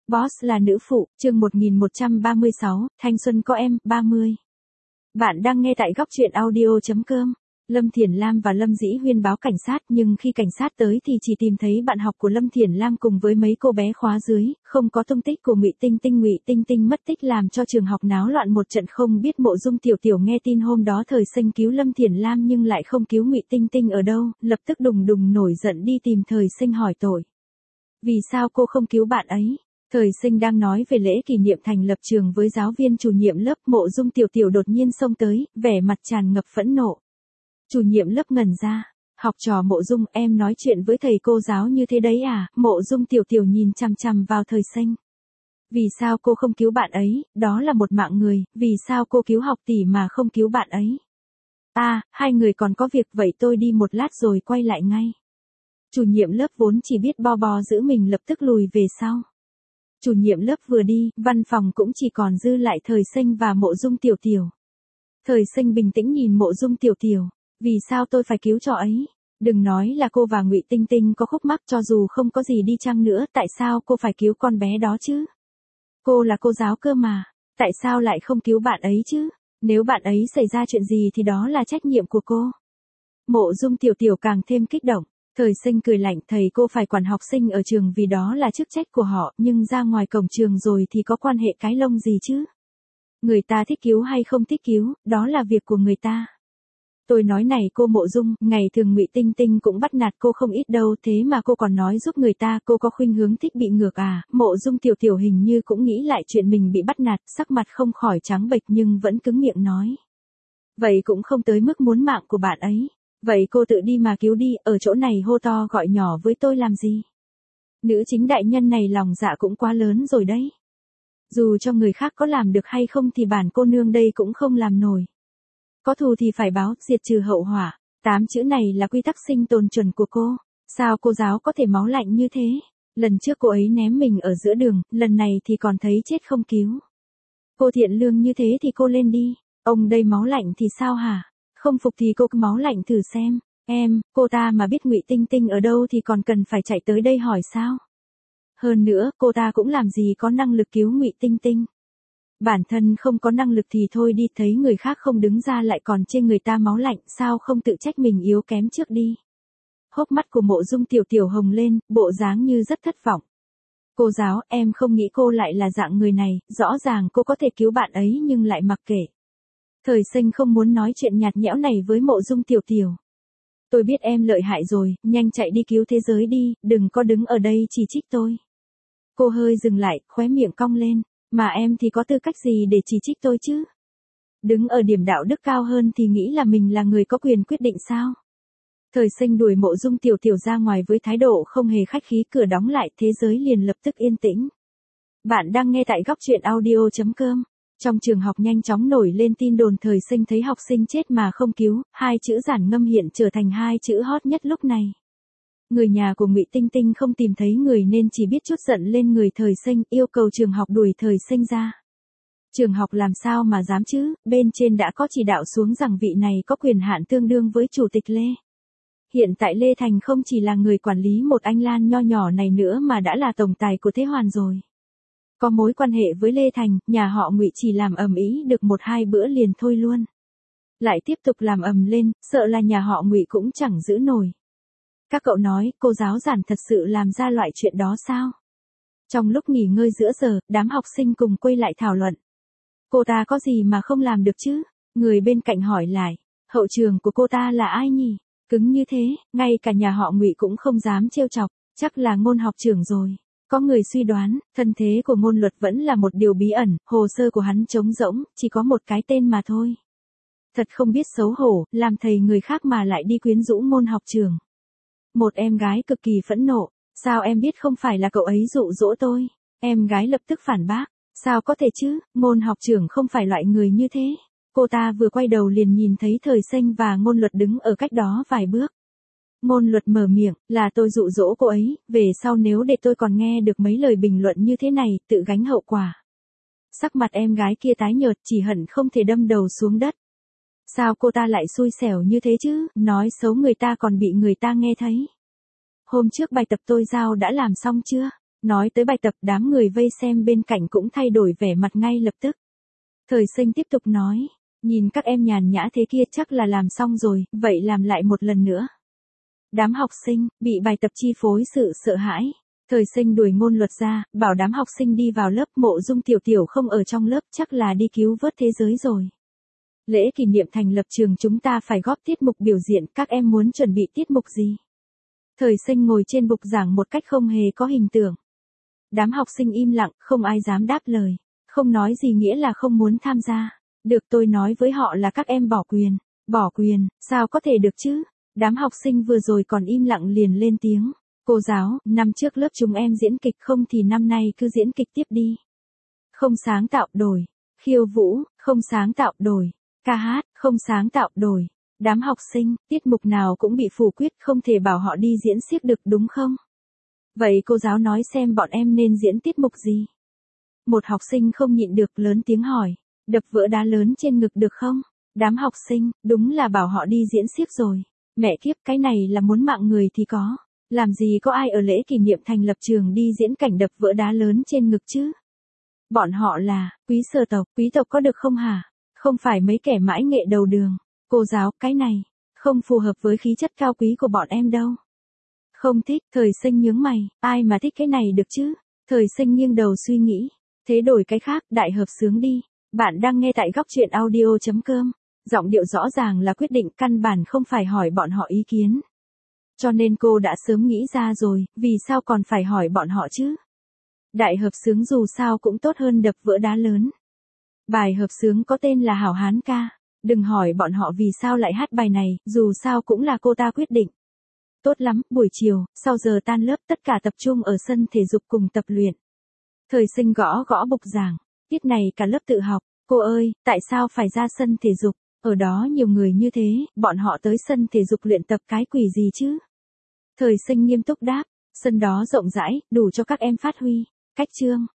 Boss là nữ phụ, chương 1136, thanh xuân có em, 30. Bạn đang nghe tại góc truyện audio.com. Lâm Thiển Lam và Lâm Dĩ Huyên báo cảnh sát, nhưng khi cảnh sát tới thì chỉ tìm thấy bạn học của Lâm Thiển Lam cùng với mấy cô bé khóa dưới, không có tung tích của Ngụy Tinh Tinh. Ngụy Tinh Tinh mất tích làm cho trường học náo loạn một trận. Không biết Mộ Dung Tiểu Tiểu nghe tin hôm đó Thời Sinh cứu Lâm Thiển Lam nhưng lại không cứu Ngụy Tinh Tinh ở đâu, lập tức đùng đùng nổi giận đi tìm Thời Sinh hỏi tội. Vì sao cô không cứu bạn ấy? Thời Sinh đang nói về lễ kỷ niệm thành lập trường với giáo viên chủ nhiệm lớp. Mộ Dung Tiểu Tiểu đột nhiên xông tới, vẻ mặt tràn ngập phẫn nộ. Chủ nhiệm lớp ngẩn ra. Học trò Mộ Dung, em nói chuyện với thầy cô giáo như thế đấy à? Mộ Dung Tiểu Tiểu nhìn chằm chằm vào Thời Sinh. Vì sao cô không cứu bạn ấy, đó là một mạng người, vì sao cô cứu học tỷ mà không cứu bạn ấy? Hai người còn có việc, vậy tôi đi một lát rồi quay lại ngay. Chủ nhiệm lớp vốn chỉ biết bo bo giữ mình lập tức lùi về sau. Chủ nhiệm lớp vừa đi, văn phòng cũng chỉ còn dư lại Thời Sinh và Mộ Dung Tiểu Tiểu. Thời Sinh bình tĩnh nhìn Mộ Dung Tiểu Tiểu. Vì sao tôi phải cứu cho ấy? Đừng nói là cô và Ngụy Tinh Tinh có khúc mắc, cho dù không có gì đi chăng nữa, tại sao cô phải cứu con bé đó chứ? Cô là cô giáo cơ mà, tại sao lại không cứu bạn ấy chứ? Nếu bạn ấy xảy ra chuyện gì thì đó là trách nhiệm của cô. Mộ Dung Tiểu Tiểu càng thêm kích động. Thời Sinh cười lạnh, thầy cô phải quản học sinh ở trường vì đó là chức trách của họ, nhưng ra ngoài cổng trường rồi thì có quan hệ cái lông gì chứ? Người ta thích cứu hay không thích cứu, đó là việc của người ta. Tôi nói này cô Mộ Dung, ngày thường Ngụy Tinh Tinh cũng bắt nạt cô không ít đâu, thế mà cô còn nói giúp người ta, cô có khuynh hướng thích bị ngược à? Mộ Dung Tiểu Tiểu hình như cũng nghĩ lại chuyện mình bị bắt nạt, sắc mặt không khỏi trắng bệch nhưng vẫn cứng miệng nói. Vậy cũng không tới mức muốn mạng của bạn ấy. Vậy cô tự đi mà cứu đi, ở chỗ này hô to gọi nhỏ với tôi làm gì? Nữ chính đại nhân này lòng dạ cũng quá lớn rồi đấy. Dù cho người khác có làm được hay không thì bản cô nương đây cũng không làm nổi. Có thù thì phải báo, diệt trừ hậu họa. 8 chữ này là quy tắc sinh tồn chuẩn của cô. Sao cô giáo có thể máu lạnh như thế? Lần trước cô ấy ném mình ở giữa đường, lần này thì còn thấy chết không cứu. Cô thiện lương như thế thì cô lên đi. Ông đây máu lạnh thì sao hả? Không phục thì cô cứ máu lạnh thử xem. Cô ta mà biết Ngụy Tinh Tinh ở đâu thì còn cần phải chạy tới đây hỏi sao? Hơn nữa, cô ta cũng làm gì có năng lực cứu Ngụy Tinh Tinh. Bản thân không có năng lực thì thôi đi, thấy người khác không đứng ra lại còn chê người ta máu lạnh, sao không tự trách mình yếu kém trước đi. Hốc mắt của Mộ Dung Tiểu Tiểu hồng lên, bộ dáng như rất thất vọng. Cô giáo, em không nghĩ cô lại là dạng người này, rõ ràng cô có thể cứu bạn ấy nhưng lại mặc kệ. Thời Sinh không muốn nói chuyện nhạt nhẽo này với Mộ Dung Tiểu Tiểu. Tôi biết em lợi hại rồi, nhanh chạy đi cứu thế giới đi, đừng có đứng ở đây chỉ trích tôi. Cô hơi dừng lại, khóe miệng cong lên, mà em thì có tư cách gì để chỉ trích tôi chứ? Đứng ở điểm đạo đức cao hơn thì nghĩ là mình là người có quyền quyết định sao? Thời Sinh đuổi Mộ Dung Tiểu Tiểu ra ngoài với thái độ không hề khách khí, cửa đóng lại, thế giới liền lập tức yên tĩnh. Bạn đang nghe tại góc truyện audio.com. Trong trường học nhanh chóng nổi lên tin đồn Thời Sinh thấy học sinh chết mà không cứu, 2 chữ giản ngâm hiện trở thành 2 chữ hot nhất lúc này. Người nhà của Ngụy Tinh Tinh không tìm thấy người nên chỉ biết trút giận lên người Thời Sinh, yêu cầu trường học đuổi Thời Sinh ra. Trường học làm sao mà dám chứ, bên trên đã có chỉ đạo xuống rằng vị này có quyền hạn tương đương với Chủ tịch Lê. Hiện tại Lê Thành không chỉ là người quản lý một anh Lan nho nhỏ này nữa mà đã là tổng tài của Thế Hoàn rồi. Có mối quan hệ với Lê Thành, nhà họ Ngụy chỉ làm ầm ĩ được 1-2 bữa liền thôi luôn. Lại tiếp tục làm ầm lên, sợ là nhà họ Ngụy cũng chẳng giữ nổi. Các cậu nói, cô giáo giản thật sự làm ra loại chuyện đó sao? Trong lúc nghỉ ngơi giữa giờ, đám học sinh cùng quay lại thảo luận. Cô ta có gì mà không làm được chứ? Người bên cạnh hỏi lại, hậu trường của cô ta là ai nhỉ? Cứng như thế, ngay cả nhà họ Ngụy cũng không dám trêu chọc, chắc là Ngôn học trưởng rồi. Có người suy đoán, thân thế của Ngôn Luật vẫn là một điều bí ẩn, hồ sơ của hắn trống rỗng, chỉ có một cái tên mà thôi. Thật không biết xấu hổ, làm thầy người khác mà lại đi quyến rũ Ngôn học trưởng. Một em gái cực kỳ phẫn nộ, sao em biết không phải là cậu ấy dụ dỗ tôi? Em gái lập tức phản bác, sao có thể chứ, Ngôn học trưởng không phải loại người như thế. Cô ta vừa quay đầu liền nhìn thấy Thời Sinh và Ngôn Luật đứng ở cách đó vài bước. Ngôn Luật mở miệng, là tôi dụ dỗ cô ấy, về sau nếu để tôi còn nghe được mấy lời bình luận như thế này, tự gánh hậu quả. Sắc mặt em gái kia tái nhợt, chỉ hận không thể đâm đầu xuống đất. Sao cô ta lại xui xẻo như thế chứ, nói xấu người ta còn bị người ta nghe thấy. Hôm trước bài tập tôi giao đã làm xong chưa? Nói tới bài tập, đám người vây xem bên cạnh cũng thay đổi vẻ mặt ngay lập tức. Thời sinh tiếp tục nói, nhìn các em nhàn nhã thế kia chắc là làm xong rồi, vậy làm lại một lần nữa. Đám học sinh, bị bài tập chi phối sự sợ hãi. Thời sinh đuổi ngôn luật ra, bảo đám học sinh đi vào lớp. Mộ Dung Tiểu Tiểu không ở trong lớp, chắc là đi cứu vớt thế giới rồi. Lễ kỷ niệm thành lập trường chúng ta phải góp tiết mục biểu diễn, các em muốn chuẩn bị tiết mục gì? Thời sinh ngồi trên bục giảng một cách không hề có hình tượng. Đám học sinh im lặng, không ai dám đáp lời. Không nói gì nghĩa là không muốn tham gia. Được, tôi nói với họ là các em bỏ quyền. Bỏ quyền, sao có thể được chứ? Đám học sinh vừa rồi còn im lặng liền lên tiếng. Cô giáo, năm trước lớp chúng em diễn kịch, không thì năm nay cứ diễn kịch tiếp đi. Không sáng tạo, đổi. Khiêu vũ, không sáng tạo, đổi. Ca hát, không sáng tạo, đổi. Đám học sinh, tiết mục nào cũng bị phủ quyết, không thể bảo họ đi diễn xiếc được đúng không? Vậy cô giáo nói xem bọn em nên diễn tiết mục gì? Một học sinh không nhịn được lớn tiếng hỏi. Đập vỡ đá lớn trên ngực được không? Đám học sinh, đúng là bảo họ đi diễn xiếc rồi. Mẹ kiếp, cái này là muốn mạng người thì có. Làm gì có ai ở lễ kỷ niệm thành lập trường đi diễn cảnh đập vỡ đá lớn trên ngực chứ? Bọn họ là, quý tộc có được không hả? Không phải mấy kẻ mãi nghệ đầu đường. Cô giáo, cái này, không phù hợp với khí chất cao quý của bọn em đâu. Không thích, thời sinh nhướng mày, ai mà thích cái này được chứ? Thời sinh nghiêng đầu suy nghĩ. Thế đổi cái khác, đại hợp xướng đi. Bạn đang nghe tại góc truyện audio.com. Giọng điệu rõ ràng là quyết định, căn bản không phải hỏi bọn họ ý kiến. Cho nên cô đã sớm nghĩ ra rồi, vì sao còn phải hỏi bọn họ chứ? Đại hợp xướng dù sao cũng tốt hơn đập vỡ đá lớn. Bài hợp xướng có tên là Hảo Hán Ca. Đừng hỏi bọn họ vì sao lại hát bài này, dù sao cũng là cô ta quyết định. Tốt lắm, buổi chiều, sau giờ tan lớp tất cả tập trung ở sân thể dục cùng tập luyện. Thời sinh gõ gõ bục giảng, tiết này cả lớp tự học. Cô ơi, tại sao phải ra sân thể dục? Ở đó nhiều người như thế, bọn họ tới sân thể dục luyện tập cái quỷ gì chứ? Thời sinh nghiêm túc đáp, sân đó rộng rãi, đủ cho các em phát huy. Cách chương.